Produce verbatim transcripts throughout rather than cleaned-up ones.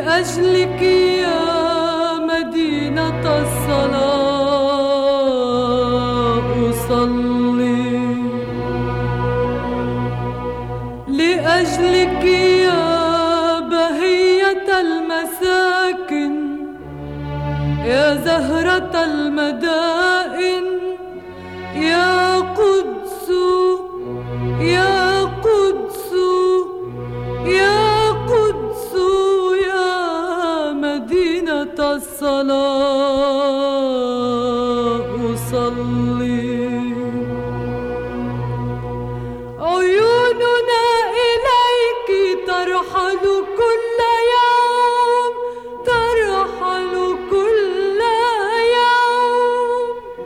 لأجلك يا مدينة الصلاة أصلي، لأجلك يا بهية المساكن، يا زهرة المدائن، يا قدس يا قدس يا قدس يا مدينة الصلاة أصلي. عيوننا إليك ترحل كل يوم، ترحل كل يوم،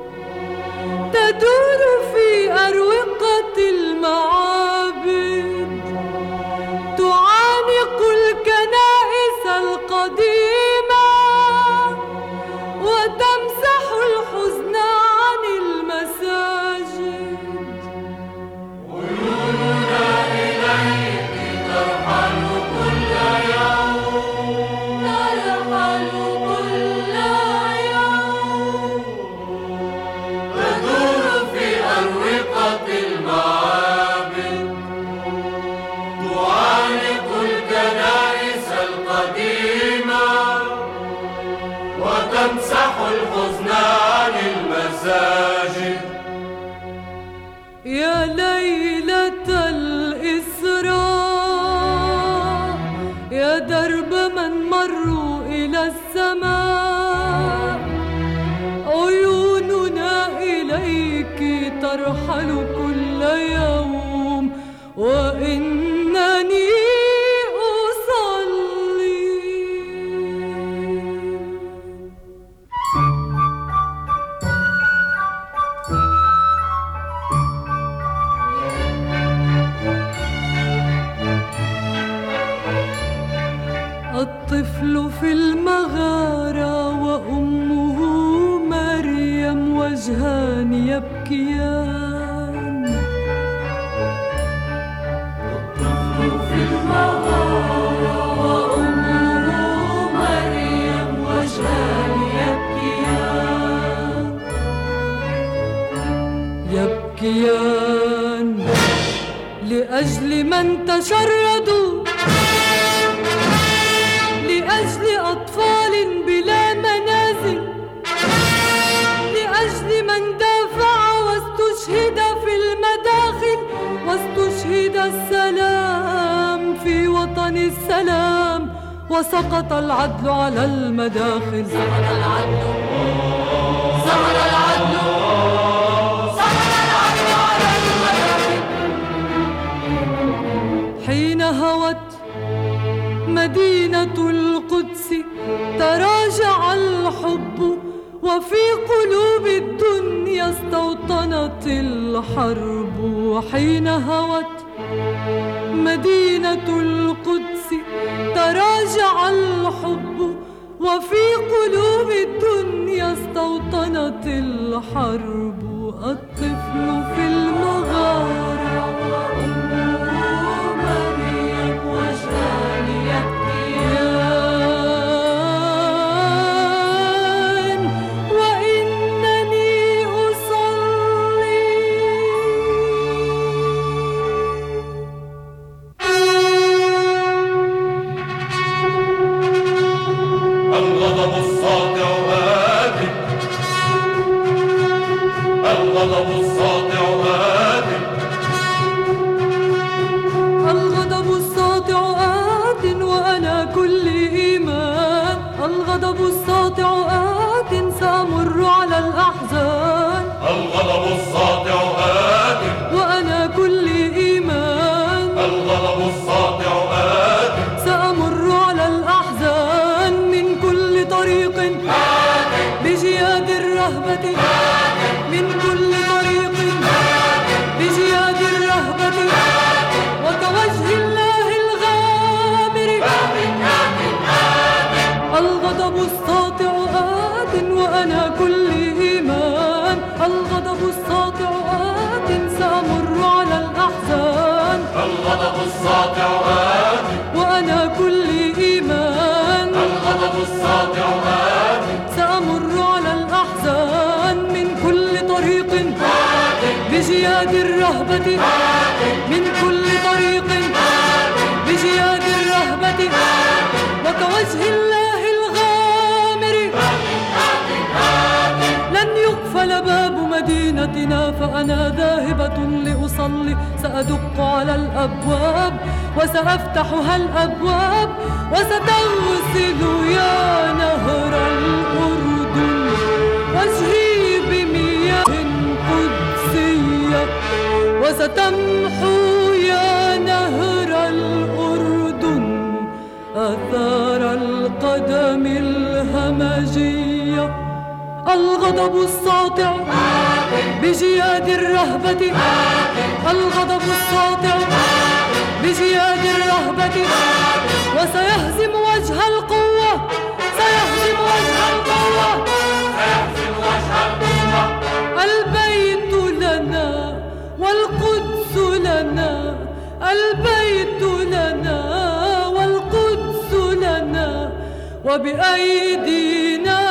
تدور في أروقة المعابد، تعانق الكنائس القديمة وتمسح الحزن عن المساجد. عيوننا إليك ترحل كل يوم، ترحل كل يوم، تدور في أروقة المعابد، تعانق الكنائس القديمة وتمسح الحزن عن المساجد. يا ليلة الإسراء، يا درب من مروا إلى السماء، عيوننا إليك ترحل كل يوم، وإنني أصلي. الطفل في المغارة وأمه مريم وجهان يبكيان. الطفل في المغارة وأمه مريم وجهان يبكيان، يبكيان لأجل من تشردوا، لأجل أطفال بلا منازل، لأجل من دافع واستشهد في المداخل، واستشهد السلام في وطن السلام، وسقط العدل على المداخل. سقط العدل، سقط العدل، سقط العدل على المداخل. حين هوت مدينة القدس تراجع الحب، وفي قلوب الدنيا استوطنت الحرب. حين هوت مدينة القدس تراجع الحب، وفي قلوب الدنيا استوطنت الحرب. الطفل في المغارة وأمه مريم وجهان يبكيان، وإنني أصلي. الغضب الساطع آت، الغضب الساطع آت، الغضب الساطع آت وأنا كل إيمان. الغضب الساطع آت سأمر على الأحزان. الغضب الساطع آت، وأنا كل إيمان. الغضب الساطع آت، سأمر على الأحزان من كل طريق بجياد الرهبة، من كل طريق بجياد الرهبة، وكوجه الله الغامر. الغضب الساطع آت وأنا كل إيمان. الغضب الساطع آت سأمر على الأحزان. الغضب الساطع آت، وأنا كل إيمان. الرهبة من كل طريق بجياد الرهبة وكوجه الله الغامر لن يقفل باب مدينتنا فأنا ذاهبة لأصلي سأدق على الأبواب وسأفتحها الأبواب وستغسل يا نهر الأردن وجهي بمياه قدسية وستمحو يا نهر الأردن آثار القدم الهمجية. الغضب الساطع بجياد الرهبة الغضب الساطع بجياد الرهبة وسيهزم وجه القوة سيهزم وجه القوة سيهزم وجه القوة. البيت لنا والقدس لنا البيت لنا والقدس لنا وبأيدينا